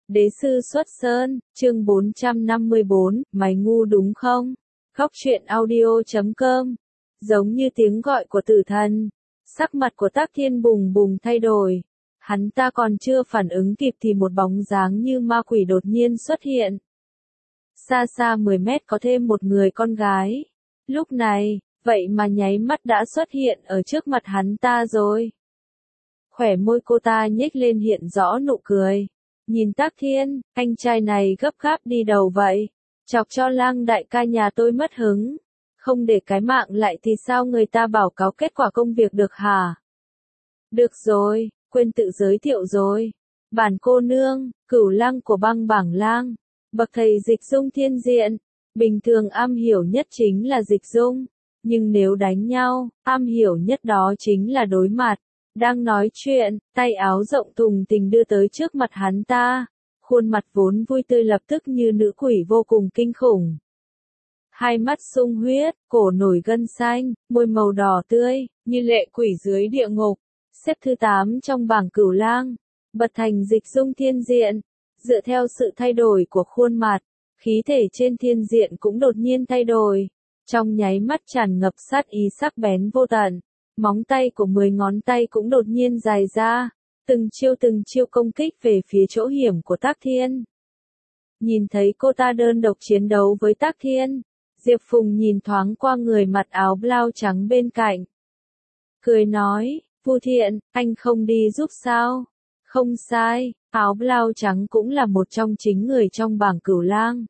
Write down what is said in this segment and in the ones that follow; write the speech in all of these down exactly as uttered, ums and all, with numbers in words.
Đế sư xuất sơn, chương bốn trăm năm mươi bốn, mày ngu đúng không? Khóc chuyện audio chấm com. Giống như tiếng gọi của tử thần, sắc mặt của Tắc Thiên bùng bùng thay đổi. Hắn ta còn chưa phản ứng kịp thì một bóng dáng như ma quỷ đột nhiên xuất hiện. Xa xa mười mét có thêm một người con gái. Lúc này, vậy mà nháy mắt đã xuất hiện ở trước mặt hắn ta rồi. Khỏe môi cô ta nhếch lên hiện rõ nụ cười. Nhìn Tắc Thiên, anh trai này gấp gáp đi đầu vậy. Chọc cho Lang đại ca nhà tôi mất hứng. Không để cái mạng lại thì sao người ta báo cáo kết quả công việc được hả? Được rồi, quên tự giới thiệu rồi. Bản cô nương, Cửu Lang của băng bảng lang. Bậc thầy dịch dung thiên diện. Bình thường am hiểu nhất chính là dịch dung. Nhưng nếu đánh nhau, am hiểu nhất đó chính là đối mặt. Đang nói chuyện, tay áo rộng thùng thình đưa tới trước mặt hắn ta. Khuôn mặt vốn vui tươi lập tức như nữ quỷ vô cùng kinh khủng. Hai mắt sung huyết, cổ nổi gân xanh, môi màu đỏ tươi, như lệ quỷ dưới địa ngục. Xếp thứ tám trong bảng Cửu Lang. Bật thành dịch dung thiên diện. Dựa theo sự thay đổi của khuôn mặt, khí thể trên thiên diện cũng đột nhiên thay đổi. Trong nháy mắt tràn ngập sát ý sắc bén vô tận. Móng tay của mười ngón tay cũng đột nhiên dài ra, từng chiêu từng chiêu công kích về phía chỗ hiểm của Tắc Thiên. Nhìn thấy cô ta đơn độc chiến đấu với Tắc Thiên, Diệp Phùng nhìn thoáng qua người mặc áo blau trắng bên cạnh. Cười nói, Vu Thiện, anh không đi giúp sao? Không sai, áo blau trắng cũng là một trong chính người trong bảng Cửu Lang.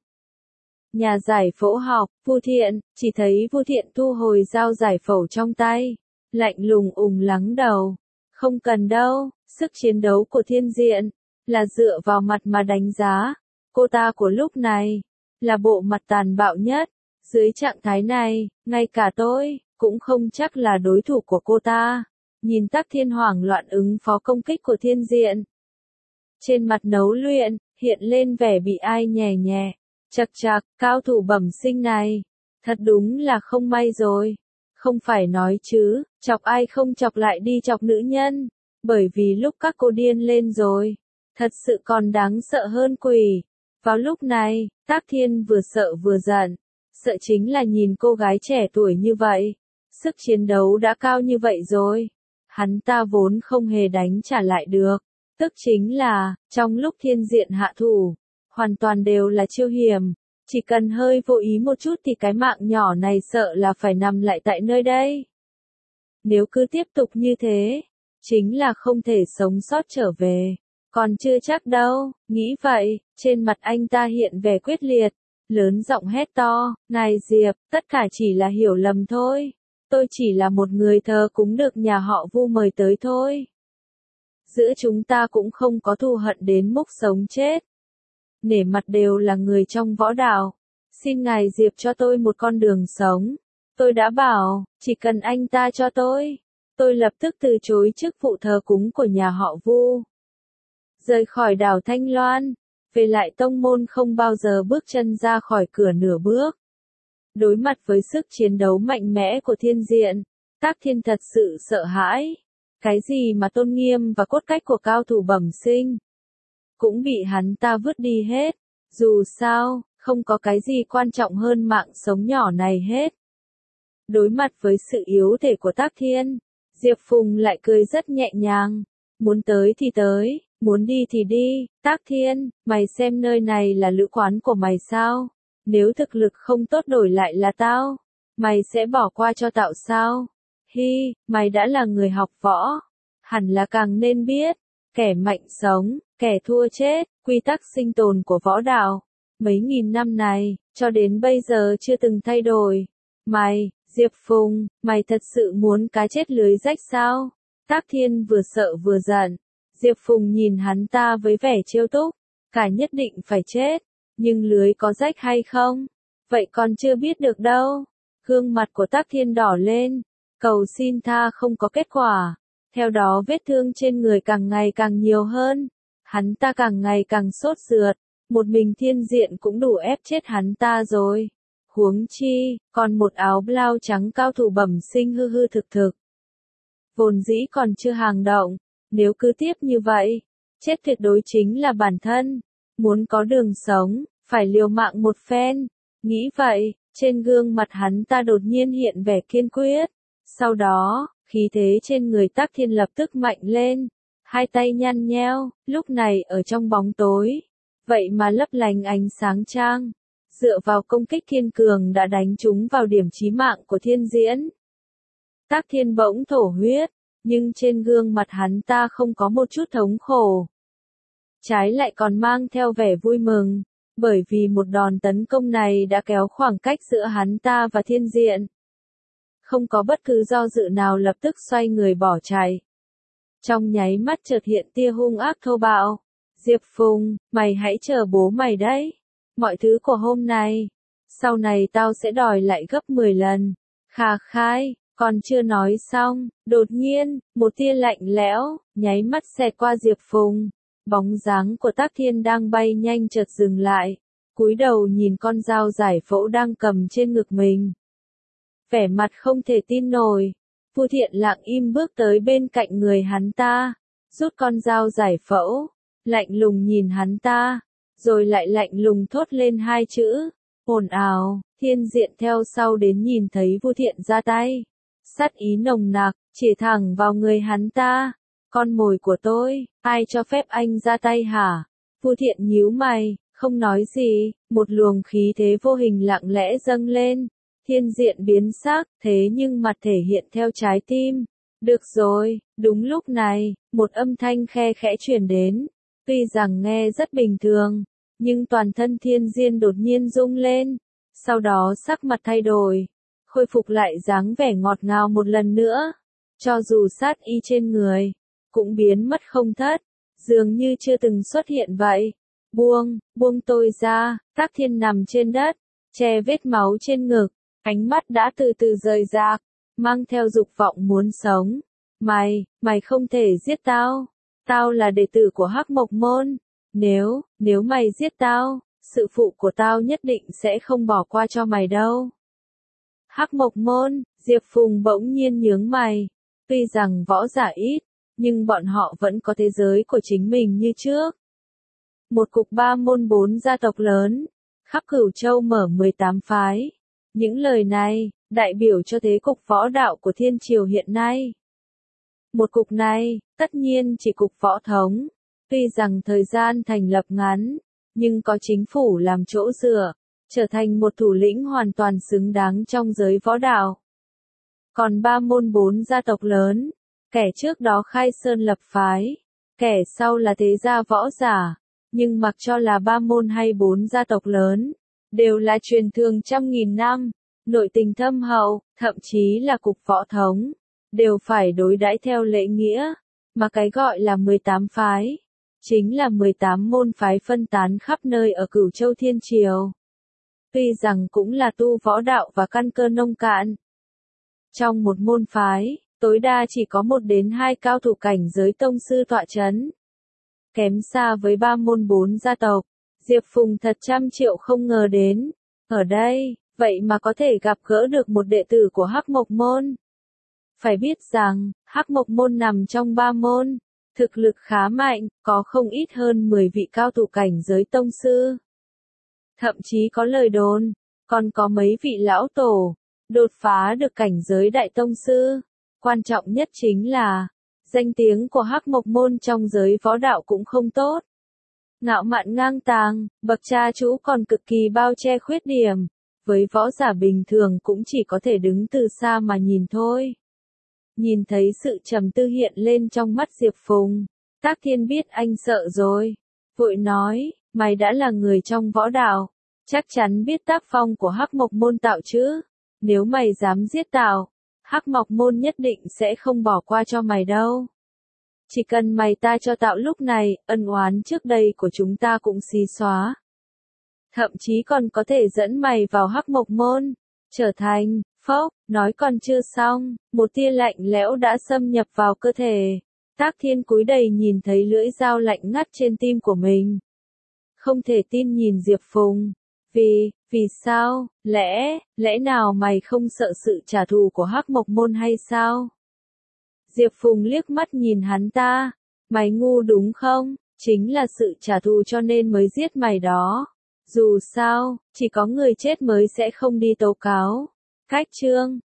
Nhà giải phẫu học, Vu Thiện, chỉ thấy Vu Thiện thu hồi dao giải phẫu trong tay. Lạnh lùng ùng lắng đầu. Không cần đâu, sức chiến đấu của thiên diện, là dựa vào mặt mà đánh giá. Cô ta của lúc này, là bộ mặt tàn bạo nhất. Dưới trạng thái này, ngay cả tôi, cũng không chắc là đối thủ của cô ta. Nhìn Tắc Thiên hoảng loạn ứng phó công kích của thiên diện. Trên mặt nấu luyện, hiện lên vẻ bị ai nhè nhẹ. Chật chật, cao thủ bẩm sinh này. Thật đúng là không may rồi. Không phải nói chứ, chọc ai không chọc lại đi chọc nữ nhân. Bởi vì lúc các cô điên lên rồi, thật sự còn đáng sợ hơn quỷ. Vào lúc này, Tắc Thiên vừa sợ vừa giận. Sợ chính là nhìn cô gái trẻ tuổi như vậy. Sức chiến đấu đã cao như vậy rồi. Hắn ta vốn không hề đánh trả lại được. Tức chính là, trong lúc thiên diện hạ thủ, hoàn toàn đều là chiêu hiểm. Chỉ cần hơi vô ý một chút thì cái mạng nhỏ này sợ là phải nằm lại tại nơi đây. Nếu cứ tiếp tục như thế, chính là không thể sống sót trở về. Còn chưa chắc đâu, nghĩ vậy, trên mặt anh ta hiện vẻ quyết liệt, lớn giọng hét to, Ngài Diệp, tất cả chỉ là hiểu lầm thôi. Tôi chỉ là một người thờ cúng được nhà họ Vu mời tới thôi. Giữa chúng ta cũng không có thù hận đến mức sống chết. Nể mặt đều là người trong võ đạo. Xin Ngài Diệp cho tôi một con đường sống. Tôi đã bảo, chỉ cần anh ta cho tôi, tôi lập tức từ chối chức vụ thờ cúng của nhà họ Vu. Rời khỏi đảo Thanh Loan, về lại tông môn không bao giờ bước chân ra khỏi cửa nửa bước. Đối mặt với sức chiến đấu mạnh mẽ của thiên diện, Tắc Thiên thật sự sợ hãi. Cái gì mà tôn nghiêm và cốt cách của cao thủ bẩm sinh, cũng bị hắn ta vứt đi hết. Dù sao, không có cái gì quan trọng hơn mạng sống nhỏ này hết. Đối mặt với sự yếu thể của Tắc Thiên, Diệp Phùng lại cười rất nhẹ nhàng. Muốn tới thì tới, muốn đi thì đi. Tắc Thiên, mày xem nơi này là lữ quán của mày sao? Nếu thực lực không tốt đổi lại là tao, mày sẽ bỏ qua cho tao sao? Hi, mày đã là người học võ, hẳn là càng nên biết, kẻ mạnh sống, kẻ thua chết, quy tắc sinh tồn của võ đạo. Mấy nghìn năm này, cho đến bây giờ chưa từng thay đổi. Mày, Diệp Phùng, mày thật sự muốn cá chết lưới rách sao? Tắc Thiên vừa sợ vừa giận. Diệp Phùng nhìn hắn ta với vẻ trêu tức. Cả nhất định phải chết. Nhưng lưới có rách hay không? Vậy còn chưa biết được đâu. Gương mặt của Tắc Thiên đỏ lên. Cầu xin tha không có kết quả. Theo đó vết thương trên người càng ngày càng nhiều hơn. Hắn ta càng ngày càng sốt ruột. Một mình thiên diện cũng đủ ép chết hắn ta rồi. Huống chi, còn một áo blau trắng cao thủ bẩm sinh hư hư thực thực. Vốn dĩ còn chưa hàng động. Nếu cứ tiếp như vậy, chết tuyệt đối chính là bản thân. Muốn có đường sống, phải liều mạng một phen. Nghĩ vậy, trên gương mặt hắn ta đột nhiên hiện vẻ kiên quyết. Sau đó, khí thế trên người Tắc Thiên lập tức mạnh lên. Hai tay nhăn nheo, lúc này ở trong bóng tối. Vậy mà lấp lánh ánh sáng chang. Dựa vào công kích kiên cường đã đánh trúng vào điểm chí mạng của Thiên Diễn. Tắc Thiên bỗng thổ huyết, nhưng trên gương mặt hắn ta không có một chút thống khổ. Trái lại còn mang theo vẻ vui mừng, bởi vì một đòn tấn công này đã kéo khoảng cách giữa hắn ta và Thiên Diện. Không có bất cứ do dự nào lập tức xoay người bỏ chạy. Trong nháy mắt chợt hiện tia hung ác thô bạo. Diệp Phùng, mày hãy chờ bố mày đấy. Mọi thứ của hôm nay, sau này tao sẽ đòi lại gấp mười lần. Khà khai, còn chưa nói xong, đột nhiên, một tia lạnh lẽo, nháy mắt xẹt qua Diệp Phùng. Bóng dáng của Tắc Thiên đang bay nhanh chợt dừng lại, cúi đầu nhìn con dao giải phẫu đang cầm trên ngực mình. Vẻ mặt không thể tin nổi, Vu Thiện lặng im bước tới bên cạnh người hắn ta, rút con dao giải phẫu, lạnh lùng nhìn hắn ta, rồi lại lạnh lùng thốt lên hai chữ, ồn ào. Thiên Diện theo sau đến nhìn thấy Vu Thiện ra tay, sát ý nồng nặc, chỉ thẳng vào người hắn ta. Con mồi của tôi, ai cho phép anh ra tay hả? Vu Thiện nhíu mày, không nói gì, một luồng khí thế vô hình lặng lẽ dâng lên. Thiên Diện biến sắc, thế nhưng mặt thể hiện theo trái tim. Được rồi, đúng lúc này, một âm thanh khe khẽ truyền đến. Tuy rằng nghe rất bình thường, nhưng toàn thân Thiên Diện đột nhiên rung lên. Sau đó sắc mặt thay đổi, khôi phục lại dáng vẻ ngọt ngào một lần nữa. Cho dù sát y trên người, cũng biến mất không thất, dường như chưa từng xuất hiện vậy. Buông, buông tôi ra. Tắc Thiên nằm trên đất, che vết máu trên ngực, ánh mắt đã từ từ rời rạc, mang theo dục vọng muốn sống. Mày, mày không thể giết tao. Tao là đệ tử của Hắc Mộc Môn. Nếu, nếu mày giết tao, sự phụ của tao nhất định sẽ không bỏ qua cho mày đâu. Hắc Mộc Môn, Diệp Phùng bỗng nhiên nhướng mày. Tuy rằng võ giả ít, nhưng bọn họ vẫn có thế giới của chính mình như trước. Một cục ba môn bốn gia tộc lớn, khắp Cửu Châu mở mười tám phái. Những lời này, đại biểu cho thế cục võ đạo của thiên triều hiện nay. Một cục này, tất nhiên chỉ cục võ thống. Tuy rằng thời gian thành lập ngắn, nhưng có chính phủ làm chỗ dựa, trở thành một thủ lĩnh hoàn toàn xứng đáng trong giới võ đạo. Còn ba môn bốn gia tộc lớn, kẻ trước đó khai sơn lập phái, kẻ sau là thế gia võ giả, nhưng mặc cho là ba môn hay bốn gia tộc lớn, đều là truyền thường trăm nghìn năm, nội tình thâm hậu, thậm chí là cục võ thống, đều phải đối đãi theo lễ nghĩa, mà cái gọi là mười tám phái, chính là mười tám môn phái phân tán khắp nơi ở Cửu Châu Thiên Triều. Tuy rằng cũng là tu võ đạo và căn cơ nông cạn. Trong một môn phái, tối đa chỉ có một đến hai cao thủ cảnh giới tông sư tọa chấn. Kém xa với ba môn bốn gia tộc, Diệp Phùng thật trăm triệu không ngờ đến. Ở đây, vậy mà có thể gặp gỡ được một đệ tử của Hắc Mộc Môn. Phải biết rằng, Hắc Mộc Môn nằm trong ba môn, thực lực khá mạnh, có không ít hơn mười vị cao thủ cảnh giới tông sư. Thậm chí có lời đồn, còn có mấy vị lão tổ, đột phá được cảnh giới đại tông sư. Quan trọng nhất chính là, danh tiếng của Hắc Mộc Môn trong giới võ đạo cũng không tốt. Ngạo mạn ngang tàng, bậc cha chú còn cực kỳ bao che khuyết điểm, với võ giả bình thường cũng chỉ có thể đứng từ xa mà nhìn thôi. Nhìn thấy sự trầm tư hiện lên trong mắt Diệp Phùng, Tắc Thiên biết anh sợ rồi, vội nói, mày đã là người trong võ đạo, chắc chắn biết tác phong của Hắc Mộc Môn tạo chứ, nếu mày dám giết tao, Hắc Mộc Môn nhất định sẽ không bỏ qua cho mày đâu. Chỉ cần mày ta cho tạo lúc này, ân oán trước đây của chúng ta cũng xí xóa. Thậm chí còn có thể dẫn mày vào Hắc Mộc Môn, trở thành, phốc, nói còn chưa xong, một tia lạnh lẽo đã xâm nhập vào cơ thể. Tắc Thiên cúi đầy nhìn thấy lưỡi dao lạnh ngắt trên tim của mình. Không thể tin nhìn Diệp Phùng. Vì, vì sao, lẽ, lẽ nào mày không sợ sự trả thù của Hắc Mộc Môn hay sao? Diệp Phùng liếc mắt nhìn hắn ta, mày ngu đúng không? Chính là sự trả thù cho nên mới giết mày đó. Dù sao, chỉ có người chết mới sẽ không đi tố cáo. Cách chương